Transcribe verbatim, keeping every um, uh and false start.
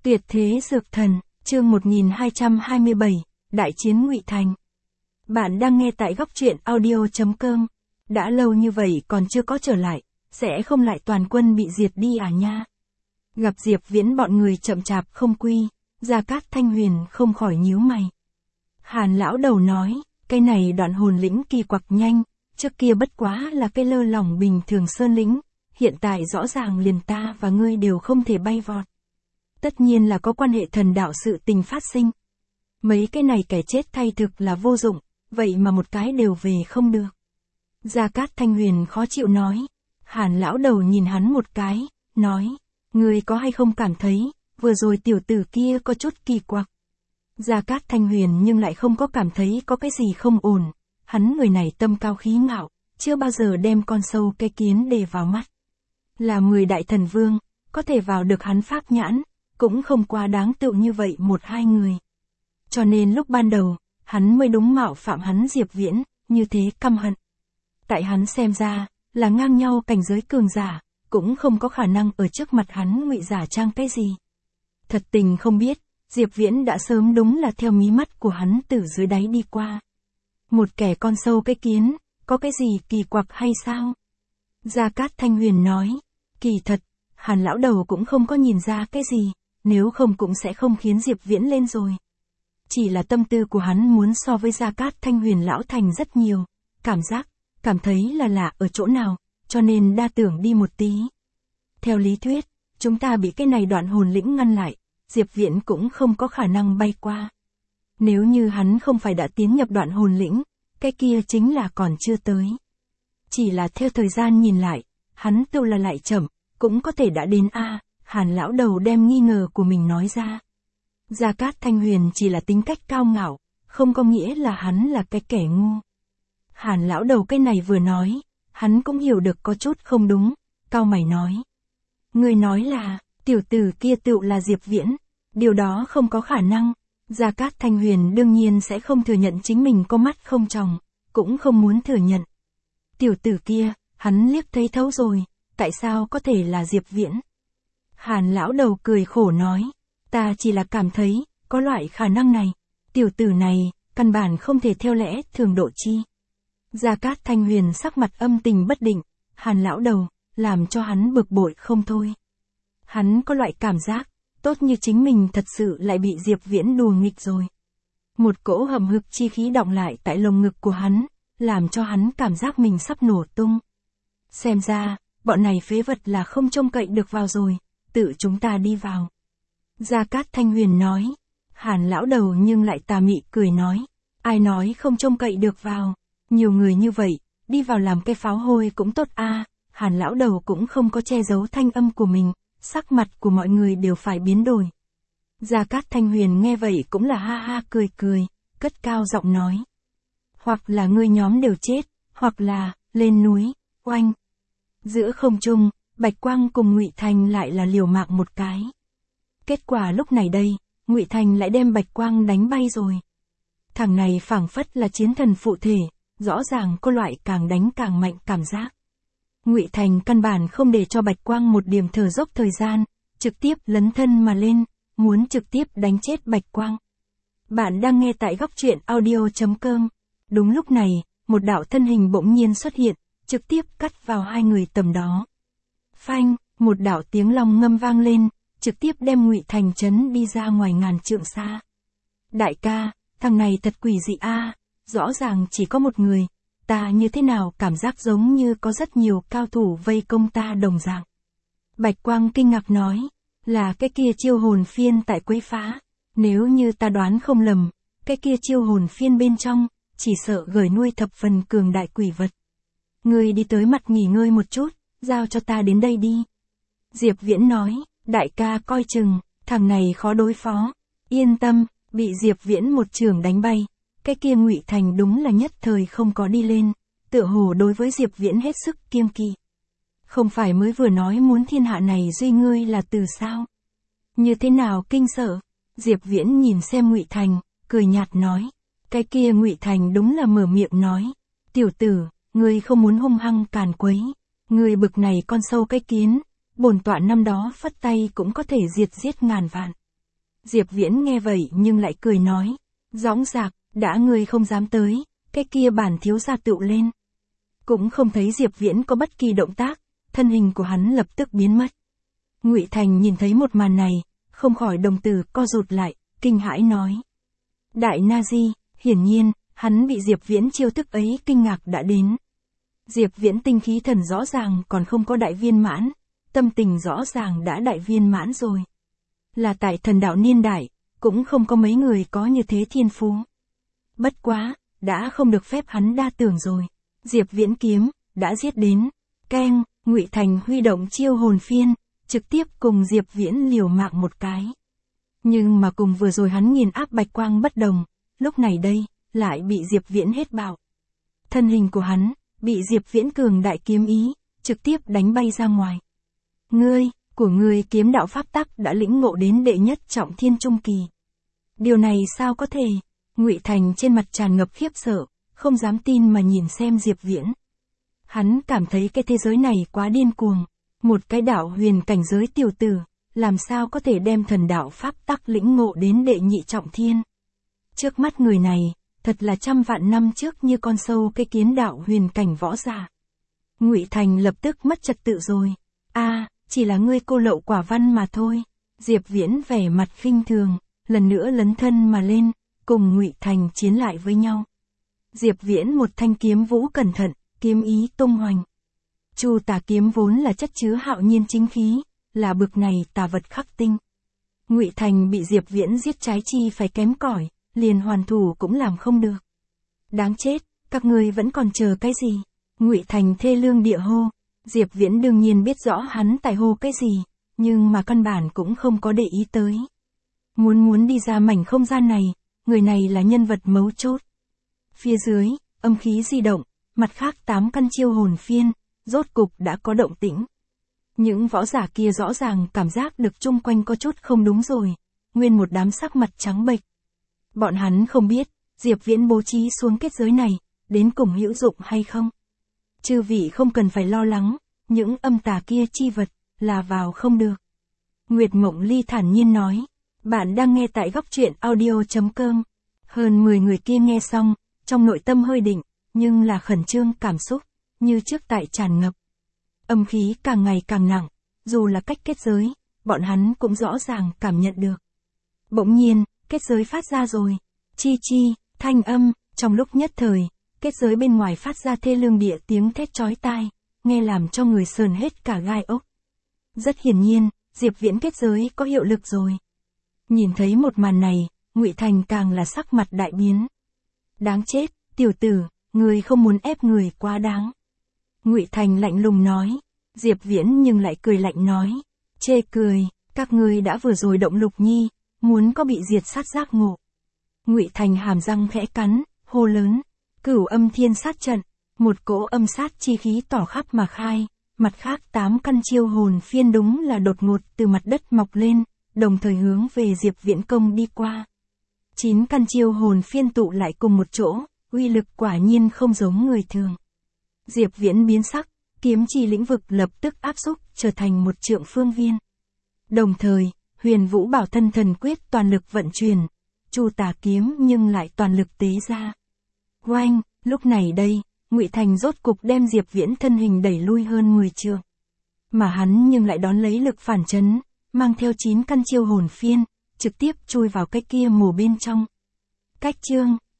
Tuyệt thế dược thần, chương một nghìn hai trăm hai mươi bảy, Đại chiến Ngụy Thành. Bạn đang nghe tại góc truyện audio chấm com. Đã lâu như vậy còn chưa có trở lại, sẽ không lại toàn quân bị diệt đi à nha. Gặp Diệp Viễn bọn người chậm chạp không quy, Gia Cát Thanh Huyền không khỏi nhíu mày. Hàn lão đầu nói, cái này Đoạn Hồn lĩnh kỳ quặc nhanh, trước kia bất quá là cái lơ lỏng bình thường sơn lĩnh, hiện tại rõ ràng liền ta và ngươi đều không thể bay vọt. Tất nhiên là có quan hệ thần đạo sự tình phát sinh. Mấy cái này kẻ chết thay thực là vô dụng, vậy mà một cái đều về không được. Gia Cát Thanh Huyền khó chịu nói. Hàn lão đầu nhìn hắn một cái, nói, ngươi có hay không cảm thấy, vừa rồi tiểu tử kia có chút kỳ quặc. Gia Cát Thanh Huyền nhưng lại không có cảm thấy có cái gì không ổn, hắn người này tâm cao khí ngạo, chưa bao giờ đem con sâu cái kiến để vào mắt. Là mười đại thần vương, có thể vào được hắn pháp nhãn, cũng không quá đáng tựu như vậy một hai người. Cho nên lúc ban đầu, hắn mới đúng mạo phạm hắn Diệp Viễn, như thế căm hận. Tại hắn xem ra, là ngang nhau cảnh giới cường giả, cũng không có khả năng ở trước mặt hắn ngụy giả trang cái gì. Thật tình không biết, Diệp Viễn đã sớm đúng là theo mí mắt của hắn từ dưới đáy đi qua. Một kẻ con sâu cái kiến, có cái gì kỳ quặc hay sao? Gia Cát Thanh Huyền nói, kỳ thật, Hàn lão đầu cũng không có nhìn ra cái gì, nếu không cũng sẽ không khiến Diệp Viễn lên rồi. Chỉ là tâm tư của hắn muốn so với Gia Cát Thanh Huyền lão thành rất nhiều, cảm giác, cảm thấy là lạ ở chỗ nào, cho nên đa tưởng đi một tí. Theo lý thuyết, chúng ta bị cái này Đoạn Hồn lĩnh ngăn lại, Diệp Viễn cũng không có khả năng bay qua. Nếu như hắn không phải đã tiến nhập Đoạn Hồn lĩnh, cái kia chính là còn chưa tới. Chỉ là theo thời gian nhìn lại, hắn tự là lại chậm, cũng có thể đã đến a. Hàn lão đầu đem nghi ngờ của mình nói ra. Gia Cát Thanh Huyền chỉ là tính cách cao ngạo, không có nghĩa là hắn là cái kẻ ngu. Hàn lão đầu cái này vừa nói, hắn cũng hiểu được có chút không đúng, cao mày nói. Người nói là, tiểu tử kia tựu là Diệp Viễn, điều đó không có khả năng. Gia Cát Thanh Huyền đương nhiên sẽ không thừa nhận chính mình có mắt không tròng, cũng không muốn thừa nhận. Tiểu tử kia, hắn liếc thấy thấu rồi, tại sao có thể là Diệp Viễn? Hàn lão đầu cười khổ nói, ta chỉ là cảm thấy, có loại khả năng này, tiểu tử này, căn bản không thể theo lẽ thường độ chi. Gia Cát Thanh Huyền sắc mặt âm tình bất định, Hàn lão đầu, làm cho hắn bực bội không thôi. Hắn có loại cảm giác, tốt như chính mình thật sự lại bị Diệp Viễn đùa nghịch rồi. Một cỗ hầm hực chi khí đọng lại tại lồng ngực của hắn, làm cho hắn cảm giác mình sắp nổ tung. Xem ra, bọn này phế vật là không trông cậy được vào rồi, tự chúng ta đi vào. Gia Cát Thanh Huyền nói. Hàn lão đầu nhưng lại tà mị cười nói, ai nói không trông cậy được vào, nhiều người như vậy, đi vào làm cái pháo hôi cũng tốt a. Hàn lão đầu cũng không có che giấu thanh âm của mình, sắc mặt của mọi người đều phải biến đổi. Gia Cát Thanh Huyền nghe vậy cũng là ha ha cười cười, cất cao giọng nói. Hoặc là ngươi nhóm đều chết, hoặc là, lên núi, oanh. Giữa không trung, Bạch Quang cùng Ngụy Thành lại là liều mạng một cái. Kết quả lúc này đây, Ngụy Thành lại đem Bạch Quang đánh bay rồi. Thằng này phảng phất là chiến thần phụ thể, rõ ràng có loại càng đánh càng mạnh cảm giác. Ngụy Thành căn bản không để cho Bạch Quang một điểm thở dốc thời gian, trực tiếp lấn thân mà lên, muốn trực tiếp đánh chết Bạch Quang. Bạn đang nghe tại góc truyện audio chấm com. Đúng lúc này, một đạo thân hình bỗng nhiên xuất hiện, trực tiếp cắt vào hai người tầm đó. Phanh, một đạo tiếng long ngâm vang lên, trực tiếp đem Ngụy Thành chấn đi ra ngoài ngàn trượng xa. Đại ca, thằng này thật quỷ dị a, rõ ràng chỉ có một người, ta như thế nào cảm giác giống như có rất nhiều cao thủ vây công ta đồng dạng. Bạch Quang kinh ngạc nói, là cái kia chiêu hồn phiên tại quấy phá, nếu như ta đoán không lầm, cái kia chiêu hồn phiên bên trong, chỉ sợ gửi nuôi thập phần cường đại quỷ vật. Ngươi đi tới mặt nghỉ ngơi một chút, giao cho ta đến đây đi. Diệp Viễn nói, đại ca coi chừng, thằng này khó đối phó. Yên tâm, bị Diệp Viễn một trường đánh bay, cái kia Ngụy Thành đúng là nhất thời không có đi lên, tựa hồ đối với Diệp Viễn hết sức kiêng kỵ. Không phải mới vừa nói muốn thiên hạ này duy ngươi là từ sao? Như thế nào kinh sợ? Diệp Viễn nhìn xem Ngụy Thành, cười nhạt nói. Cái kia Ngụy Thành đúng là mở miệng nói, tiểu tử, ngươi không muốn hung hăng càn quấy, ngươi bực này con sâu cái kiến, bổn tọa năm đó phất tay cũng có thể diệt giết ngàn vạn. Diệp Viễn nghe vậy nhưng lại cười nói. Dõng dạc, đã ngươi không dám tới, cái kia bản thiếu gia tựu lên. Cũng không thấy Diệp Viễn có bất kỳ động tác, thân hình của hắn lập tức biến mất. Ngụy Thành nhìn thấy một màn này, không khỏi đồng tử co rụt lại, kinh hãi nói. Đại Na Di, hiển nhiên, hắn bị Diệp Viễn chiêu thức ấy kinh ngạc đã đến. Diệp Viễn tinh khí thần rõ ràng còn không có đại viên mãn, tâm tình rõ ràng đã đại viên mãn rồi. Là tại thần đạo niên đại, cũng không có mấy người có như thế thiên phú. Bất quá, đã không được phép hắn đa tưởng rồi. Diệp Viễn kiếm, đã giết đến. Keng, Ngụy Thành huy động chiêu hồn phiên, trực tiếp cùng Diệp Viễn liều mạng một cái. Nhưng mà cùng vừa rồi hắn nghiền áp bạch quang bất đồng, lúc này đây, lại bị Diệp Viễn hết bạo. Thân hình của hắn, bị Diệp Viễn cường đại kiếm ý, trực tiếp đánh bay ra ngoài. Ngươi, của ngươi kiếm đạo pháp tắc đã lĩnh ngộ đến đệ nhất trọng thiên trung kỳ. Điều này sao có thể? Ngụy Thành trên mặt tràn ngập khiếp sợ, không dám tin mà nhìn xem Diệp Viễn. Hắn cảm thấy cái thế giới này quá điên cuồng, một cái đạo huyền cảnh giới tiểu tử, làm sao có thể đem thần đạo pháp tắc lĩnh ngộ đến đệ nhị trọng thiên. Trước mắt người này, thật là trăm vạn năm trước như con sâu cái kiến đạo huyền cảnh võ giả. Ngụy Thành lập tức mất trật tự rồi. A, à, chỉ là ngươi cô lậu quả văn mà thôi. Diệp Viễn vẻ mặt khinh thường, lần nữa lấn thân mà lên, cùng Ngụy Thành chiến lại với nhau. Diệp Viễn một thanh kiếm vũ cẩn thận, kiếm ý tung hoành. Chu Tà kiếm vốn là chất chứa hạo nhiên chính khí, là bực này tà vật khắc tinh. Ngụy Thành bị Diệp Viễn giết trái chi phải kém cỏi, liền hoàn thủ cũng làm không được. Đáng chết, các ngươi vẫn còn chờ cái gì? Ngụy Thành thê lương địa hô. Diệp Viễn đương nhiên biết rõ hắn tại hô cái gì, nhưng mà căn bản cũng không có để ý tới. Muốn muốn đi ra mảnh không gian này, người này là nhân vật mấu chốt. Phía dưới, âm khí di động, mặt khác tám căn chiêu hồn phiên, rốt cục đã có động tĩnh. Những võ giả kia rõ ràng cảm giác được chung quanh có chút không đúng rồi, nguyên một đám sắc mặt trắng bệch. Bọn hắn không biết, Diệp Viễn bố trí xuống kết giới này, đến cùng hữu dụng hay không. Chư vị không cần phải lo lắng, những âm tà kia chi vật, là vào không được. Nguyệt Mộng Ly thản nhiên nói, bạn đang nghe tại góc truyện audio chấm com. Hơn mười người kia nghe xong, trong nội tâm hơi định, nhưng là khẩn trương cảm xúc, như trước tại tràn ngập. Âm khí càng ngày càng nặng, dù là cách kết giới, bọn hắn cũng rõ ràng cảm nhận được. Bỗng nhiên, kết giới phát ra rồi. Chi chi, thanh âm, trong lúc nhất thời, kết giới bên ngoài phát ra thê lương địa tiếng thét chói tai, nghe làm cho người sờn hết cả gai ốc. Rất hiển nhiên, Diệp Viễn kết giới có hiệu lực rồi. Nhìn thấy một màn này, Ngụy Thành càng là sắc mặt đại biến. Đáng chết, tiểu tử, người không muốn ép người quá đáng. Ngụy Thành lạnh lùng nói. Diệp Viễn nhưng lại cười lạnh nói. Chê cười, các ngươi đã vừa rồi động Lục Nhi, muốn có bị diệt sát giác ngộ. Ngụy Thành hàm răng khẽ cắn, hô lớn. Cửu âm thiên sát trận, một cỗ âm sát chi khí tỏ khắp mà khai, mặt khác tám căn chiêu hồn phiên đúng là đột ngột từ mặt đất mọc lên, đồng thời hướng về Diệp Viễn công đi qua. Chín căn chiêu hồn phiên tụ lại cùng một chỗ, uy lực quả nhiên không giống người thường. Diệp Viễn biến sắc, kiếm chi lĩnh vực lập tức áp xúc trở thành một trượng phương viên. Đồng thời, Huyền Vũ Bảo Thân Thần Quyết toàn lực vận chuyển, Chu Tà kiếm nhưng lại toàn lực tế ra. Oanh, lúc này đây, Ngụy Thành rốt cục đem Diệp Viễn thân hình đẩy lui hơn mười trượng. Mà hắn nhưng lại đón lấy lực phản chấn, mang theo chín căn chiêu hồn phiên, trực tiếp chui vào cái kia mồ bên trong. Cách chương